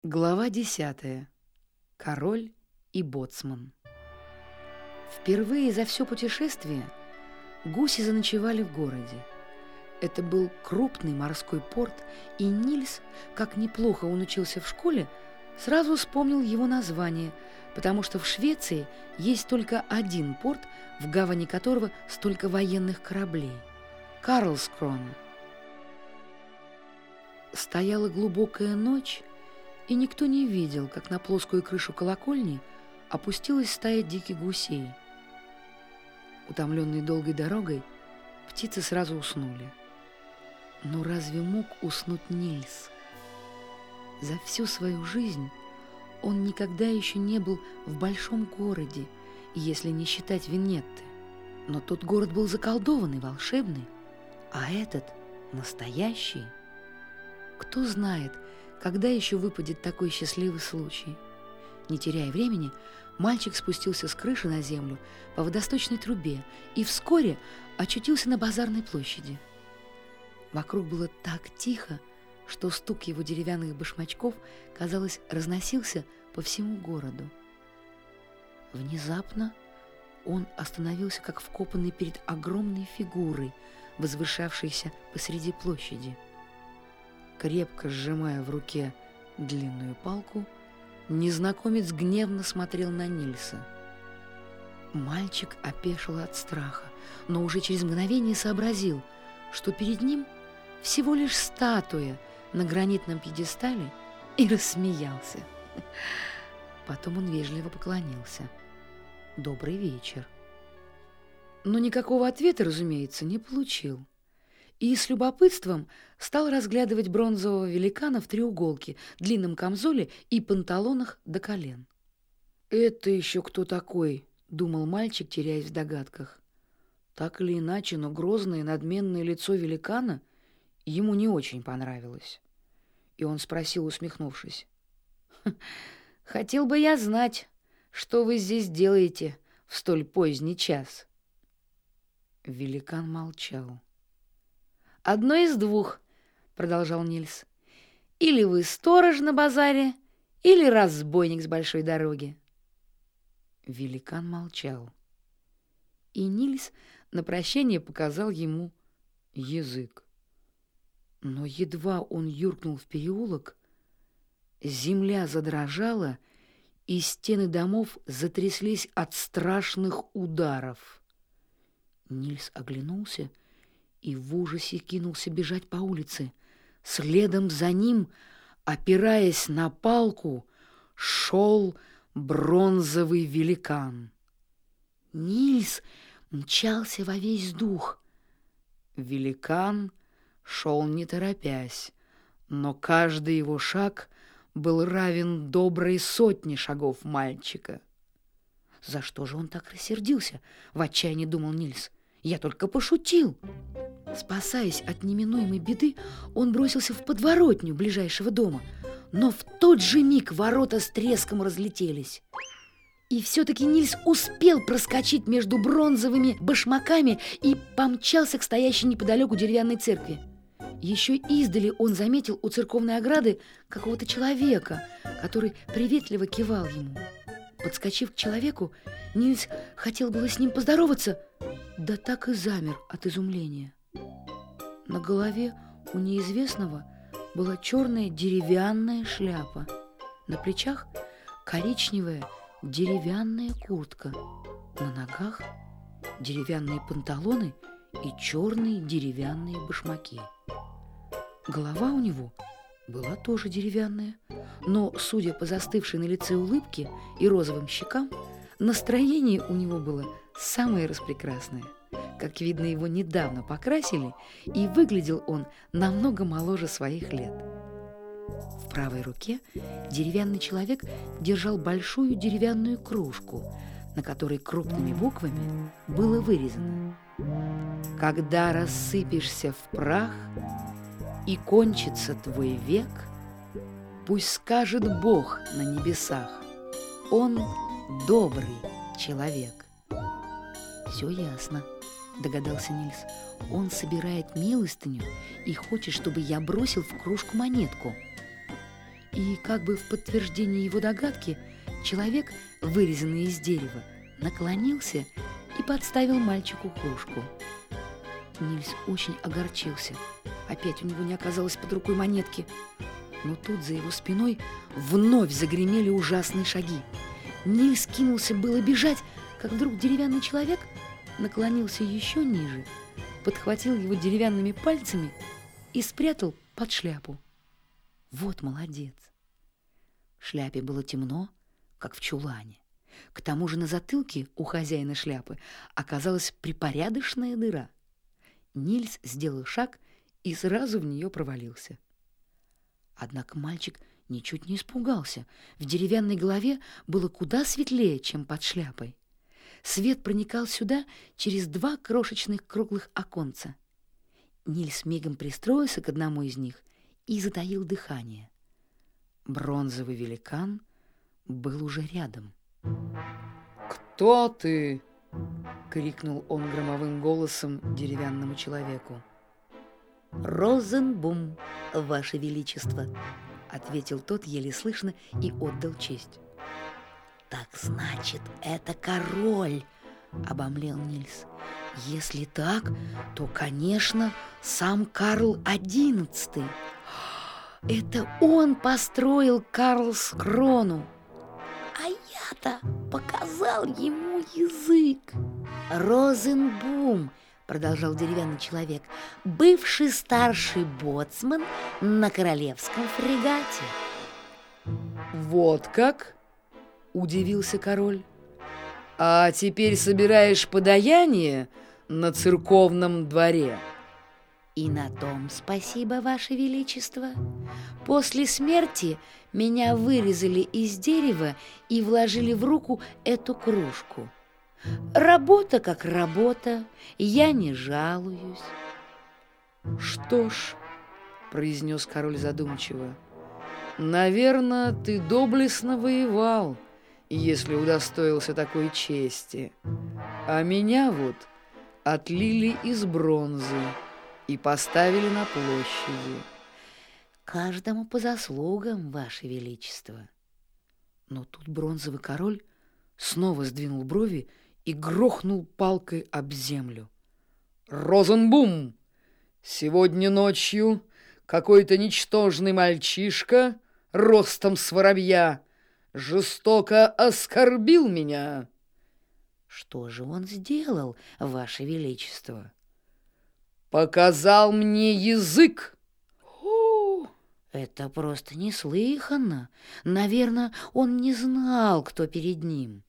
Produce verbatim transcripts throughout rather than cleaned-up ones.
Глава десятая. Король и боцман. Впервые за все путешествие гуси заночевали в городе. Это был крупный морской порт, и Нильс, как неплохо он учился в школе, сразу вспомнил его название, потому что в Швеции есть только один порт, в гавани которого столько военных кораблей – Карлскрона. Стояла глубокая ночь, и никто не видел, как на плоскую крышу колокольни опустилась стая диких гусей. Утомленные долгой дорогой, птицы сразу уснули. Но разве мог уснуть Нильс? За всю свою жизнь он никогда еще не был в большом городе, если не считать Венетты. Но тот город был заколдованный, волшебный, а этот настоящий. Кто знает, когда еще выпадет такой счастливый случай? Не теряя времени, мальчик спустился с крыши на землю по водосточной трубе и вскоре очутился на базарной площади. Вокруг было так тихо, что стук его деревянных башмачков, казалось, разносился по всему городу. Внезапно он остановился, как вкопанный перед огромной фигурой, возвышавшейся посреди площади. Крепко сжимая в руке длинную палку, незнакомец гневно смотрел на Нильса. Мальчик опешил от страха, но уже через мгновение сообразил, что перед ним всего лишь статуя на гранитном пьедестале, и рассмеялся. Потом он вежливо поклонился. «Добрый вечер». Но никакого ответа, разумеется, не получил. И с любопытством стал разглядывать бронзового великана в треуголке, длинном камзоле и панталонах до колен. «Это еще кто такой?» — думал мальчик, теряясь в догадках. Так или иначе, но грозное надменное лицо великана ему не очень понравилось. И он спросил, усмехнувшись: «Хотел бы я знать, что вы здесь делаете в столь поздний час?» Великан молчал. «Одно из двух», — продолжал Нильс. «Или вы сторож на базаре, или разбойник с большой дороги». Великан молчал. И Нильс на прощание показал ему язык. Но едва он юркнул в переулок, земля задрожала, и стены домов затряслись от страшных ударов. Нильс оглянулся и в ужасе кинулся бежать по улице. Следом за ним, опираясь на палку, шел бронзовый великан. Нильс мчался во весь дух. Великан шел не торопясь, но каждый его шаг был равен доброй сотне шагов мальчика. «За что же он так рассердился?» — в отчаянии думал Нильс. «Я только пошутил». Спасаясь от неминуемой беды, он бросился в подворотню ближайшего дома, но в тот же миг ворота с треском разлетелись. И все-таки Нильс успел проскочить между бронзовыми башмаками и помчался к стоящей неподалеку деревянной церкви. Еще издали он заметил у церковной ограды какого-то человека, который приветливо кивал ему. Подскочив к человеку, Нильс хотел было с ним поздороваться, да так и замер от изумления. На голове у неизвестного была черная деревянная шляпа, на плечах коричневая деревянная куртка, на ногах деревянные панталоны и черные деревянные башмаки. Голова у него была тоже деревянная, но, судя по застывшей на лице улыбке и розовым щекам, настроение у него было самое распрекрасное. Как видно, его недавно покрасили, и выглядел он намного моложе своих лет. В правой руке деревянный человек держал большую деревянную кружку, на которой крупными буквами было вырезано: «Когда рассыпешься в прах и кончится твой век, пусть скажет Бог на небесах: он добрый человек». «Все ясно», — догадался Нильс. «Он собирает милостыню и хочет, чтобы я бросил в кружку монетку». И И как бы в подтверждение его догадки, человек, вырезанный из дерева, наклонился и подставил мальчику кружку. Нильс очень огорчился. Опять у него не оказалось под рукой монетки. Но тут за его спиной вновь загремели ужасные шаги. Нильс кинулся было бежать, как вдруг деревянный человек наклонился еще ниже, подхватил его деревянными пальцами и спрятал под шляпу. Вот молодец! В шляпе было темно, как в чулане. К тому же на затылке у хозяина шляпы оказалась припорядочная дыра. Нильс сделал шаг и сразу в нее провалился. Однако мальчик ничуть не испугался. В деревянной голове было куда светлее, чем под шляпой. Свет проникал сюда через два крошечных круглых оконца. Нильс мигом пристроился к одному из них и затаил дыхание. Бронзовый великан был уже рядом. «Кто ты?» — крикнул он громовым голосом деревянному человеку. «Розенбум, Ваше Величество», — ответил тот еле слышно и отдал честь. «Так значит, это король», — обомлел Нильс. «Если так, то, конечно, сам Карл одиннадцатый. Это он построил Карлскрону, а я-то показал ему язык. Розенбум», — продолжал деревянный человек, — «бывший старший боцман на королевском фрегате». «Вот как?» — удивился король. «А теперь собираешь подаяние на церковном дворе?» «И на том спасибо, Ваше Величество. После смерти меня вырезали из дерева и вложили в руку эту кружку. Работа как работа, я не жалуюсь». «Что ж», — произнес король задумчиво, — «наверное, ты доблестно воевал, если удостоился такой чести. А меня вот отлили из бронзы и поставили на площади». «Каждому по заслугам, Ваше Величество». Но тут бронзовый король снова сдвинул брови и грохнул палкой об землю. «Розенбум! Сегодня ночью какой-то ничтожный мальчишка ростом с воробья жестоко оскорбил меня». «Что же он сделал, Ваше Величество?» «Показал мне язык». «О, это просто неслыханно. Наверное, он не знал, кто перед ним».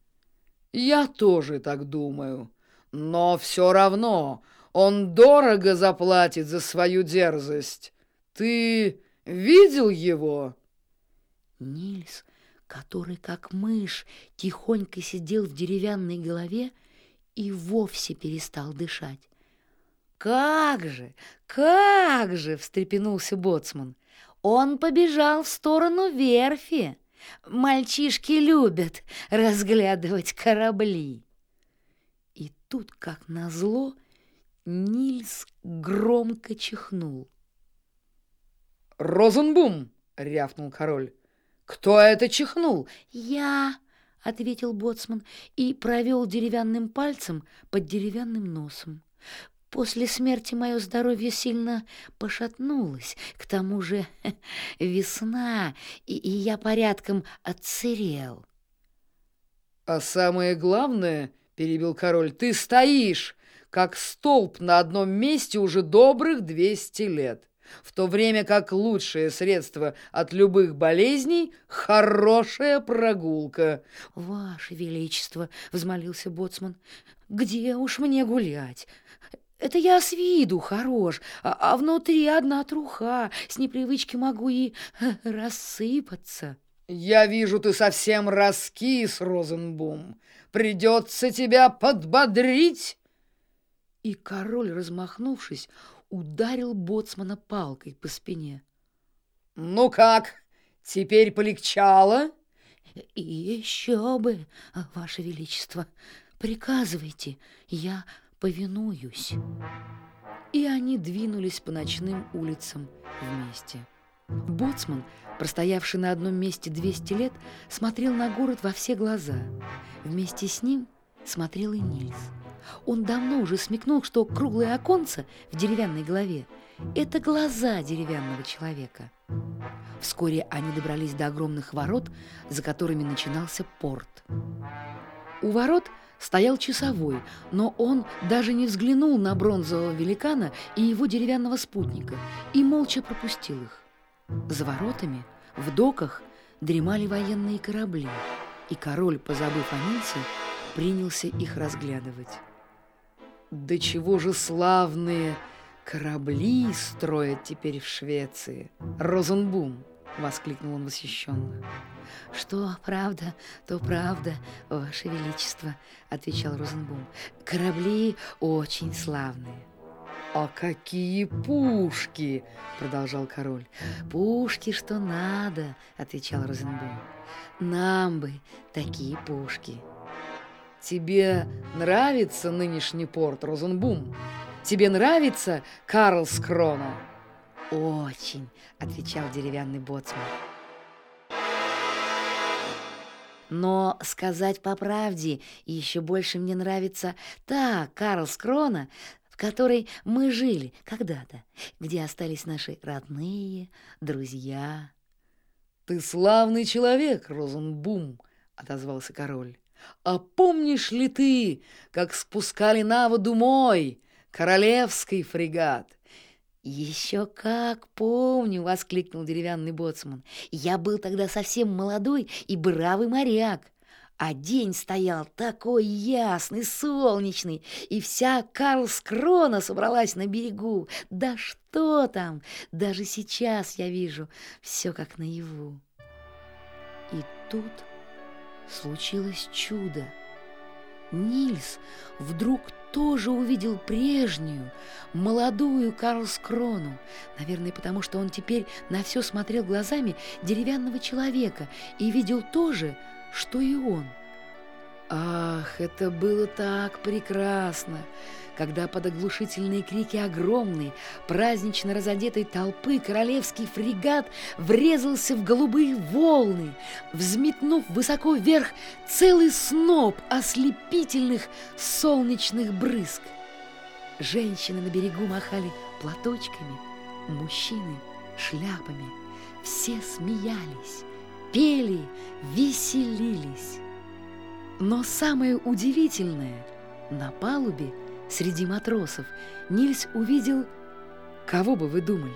«Я тоже так думаю, но все равно он дорого заплатит за свою дерзость. Ты видел его?» Нильс, который, как мышь, тихонько сидел в деревянной голове, и вовсе перестал дышать. «Как же, как же!» — встрепенулся боцман. «Он побежал в сторону верфи. Мальчишки любят разглядывать корабли». И тут, как назло, Нильс громко чихнул. «Розенбум!» — рявкнул король. «Кто это чихнул?» «Я!» — ответил боцман и провел деревянным пальцем под деревянным носом. «После смерти мое здоровье сильно пошатнулось, к тому же весна, и, и я порядком отсырел». «А самое главное, — перебил король, — ты стоишь, как столб на одном месте уже добрых двести лет, в то время как лучшее средство от любых болезней — хорошая прогулка». «Ваше Величество, — взмолился боцман, — где уж мне гулять? Это я с виду хорош, а, а внутри одна труха, с непривычки могу и рассыпаться». «Я вижу, ты совсем раскис, Розенбум. Придется тебя подбодрить». И король, размахнувшись, ударил боцмана палкой по спине. «Ну как, теперь полегчало?» «И еще бы, Ваше Величество, приказывайте, я повинуюсь». И они двинулись по ночным улицам вместе. Боцман, простоявший на одном месте двести лет, смотрел на город во все глаза. Вместе с ним смотрел и Нильс. Он давно уже смекнул, что круглое оконце в деревянной голове – это глаза деревянного человека. Вскоре они добрались до огромных ворот, за которыми начинался порт. У ворот стоял часовой, но он даже не взглянул на бронзового великана и его деревянного спутника и молча пропустил их. За воротами, в доках, дремали военные корабли, и король, позабыв о Нильсе, принялся их разглядывать. «Да чего же славные корабли строят теперь в Швеции, Розенбум!» — воскликнул он восхищенно. «Что правда, то правда, Ваше Величество», — отвечал Розенбум. «Корабли очень славные». «А какие пушки!» — продолжал король. «Пушки, что надо», — отвечал Розенбум. «Нам бы такие пушки». «Тебе нравится нынешний порт, Розенбум? Тебе нравится Карлскрона?» «Очень», — отвечал деревянный боцман. «Но, сказать по правде, еще больше мне нравится та Карлскрона, в которой мы жили когда-то, где остались наши родные, друзья». «Ты славный человек, Розенбум», — отозвался король. «А помнишь ли ты, как спускали на воду мой королевский фрегат?» «Еще как помню!» — воскликнул деревянный боцман. «Я был тогда совсем молодой и бравый моряк, а день стоял такой ясный, солнечный, и вся Карлскрона собралась на берегу. Да что там! Даже сейчас я вижу все как наяву». И тут случилось чудо. Нильс вдруг тоже увидел прежнюю, молодую Карлскрону, наверное, потому что он теперь на все смотрел глазами деревянного человека и видел то же, что и он. Ах, это было так прекрасно, когда под оглушительные крики огромной, празднично разодетой толпы королевский фрегат врезался в голубые волны, взметнув высоко вверх целый сноп ослепительных солнечных брызг. Женщины на берегу махали платочками, мужчины — шляпами. Все смеялись, пели, веселились. Но самое удивительное — на палубе среди матросов Нильс увидел, кого бы вы думали?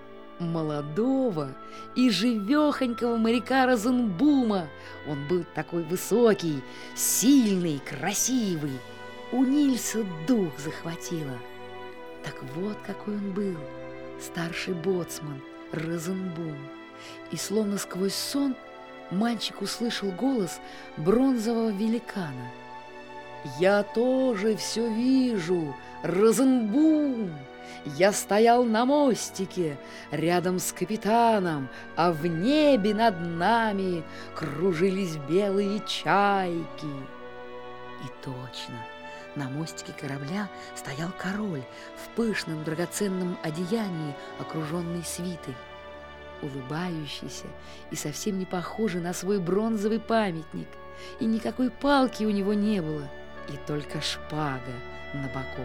Молодого и живехонького моряка Розенбума. Он был такой высокий, сильный, красивый. У Нильса дух захватило. Так вот какой он был, старший боцман Розенбум. И словно сквозь сон мальчик услышал голос бронзового великана. «Я тоже все вижу, Розенбум! Я стоял на мостике рядом с капитаном, а в небе над нами кружились белые чайки». И точно, на мостике корабля стоял король в пышном драгоценном одеянии, окруженный свитой, улыбающийся и совсем не похожий на свой бронзовый памятник, и никакой палки у него не было, и только шпага на боку.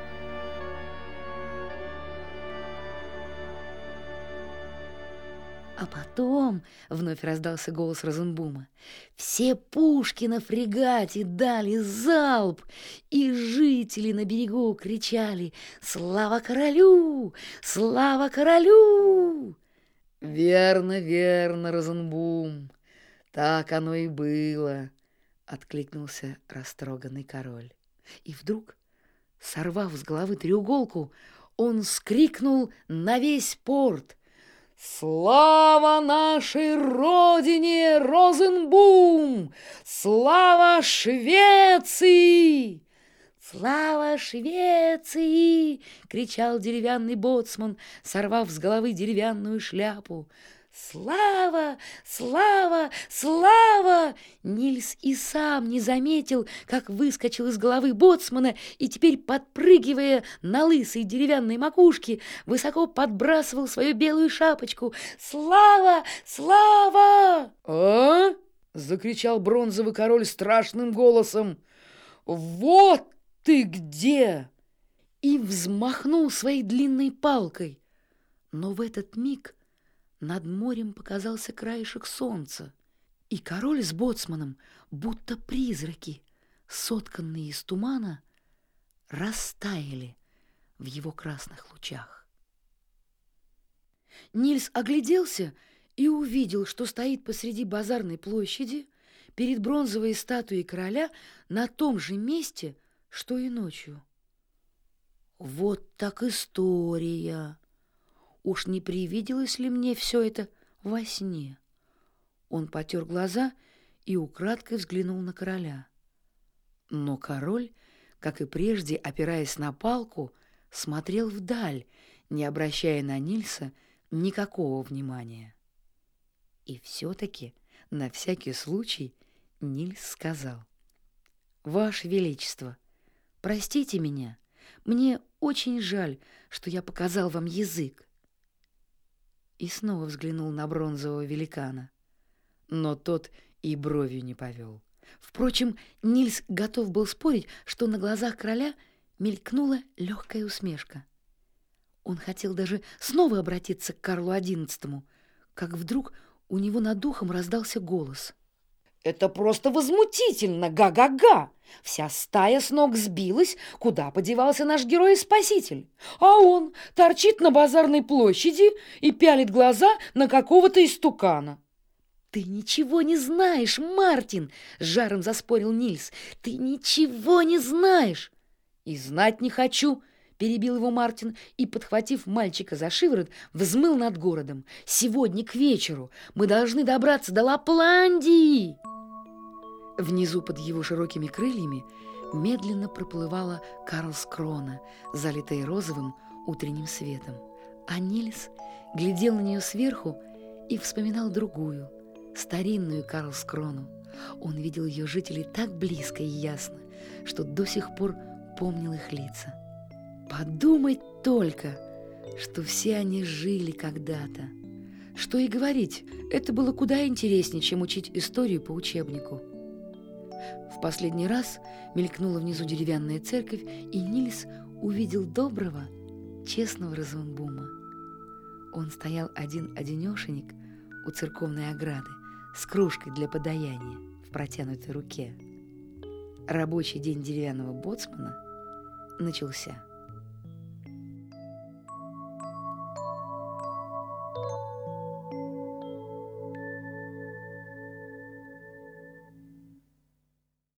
А потом вновь раздался голос Розенбума. Все пушки на фрегате дали залп, и жители на берегу кричали: «Слава королю! Слава королю!» «Верно, верно, Розенбум, так оно и было», — откликнулся растроганный король. И вдруг, сорвав с головы треуголку, он скрикнул на весь порт: «Слава нашей родине, Розенбум! Слава Швеции!» «Слава Швеции!» — кричал деревянный боцман, сорвав с головы деревянную шляпу. «Слава! Слава! Слава!» Нильс и сам не заметил, как выскочил из головы боцмана и теперь, подпрыгивая на лысой деревянной макушке, высоко подбрасывал свою белую шапочку. «Слава! Слава!» «А?» — закричал бронзовый король страшным голосом. «Вот ты где!» И взмахнул своей длинной палкой. Но в этот миг над морем показался краешек солнца, и король с боцманом, будто призраки, сотканные из тумана, растаяли в его красных лучах. Нильс огляделся и увидел, что стоит посреди базарной площади перед бронзовой статуей короля на том же месте, что и ночью. Вот так история! Уж не привиделось ли мне все это во сне? Он потер глаза и украдкой взглянул на короля. Но король, как и прежде, опираясь на палку, смотрел вдаль, не обращая на Нильса никакого внимания. И все-таки, на всякий случай, Нильс сказал: «Ваше Величество, простите меня, мне очень жаль, что я показал вам язык». И снова взглянул на бронзового великана, но тот и бровью не повел. Впрочем, Нильс готов был спорить, что на глазах короля мелькнула легкая усмешка. Он хотел даже снова обратиться к Карлу одиннадцатому, как вдруг у него над духом раздался голос. «Это просто возмутительно! Га-га-га! Вся стая с ног сбилась, куда подевался наш герой и спаситель. А он торчит на базарной площади и пялит глаза на какого-то истукана». «Ты ничего не знаешь, Мартин!» — с жаром заспорил Нильс. «Ты ничего не знаешь!» «И знать не хочу!» — перебил его Мартин и, подхватив мальчика за шиворот, взмыл над городом. «Сегодня к вечеру мы должны добраться до Лапландии!» Внизу под его широкими крыльями медленно проплывала Карлскрона, залитая розовым утренним светом. А Нильс глядел на нее сверху и вспоминал другую, старинную Карлскрону. Он видел ее жителей так близко и ясно, что до сих пор помнил их лица. Подумать только, что все они жили когда-то. Что и говорить, это было куда интереснее, чем учить историю по учебнику. В последний раз мелькнула внизу деревянная церковь, и Нильс увидел доброго, честного Розенбума. Он стоял один-одинешенек у церковной ограды с кружкой для подаяния в протянутой руке. Рабочий день деревянного боцмана начался.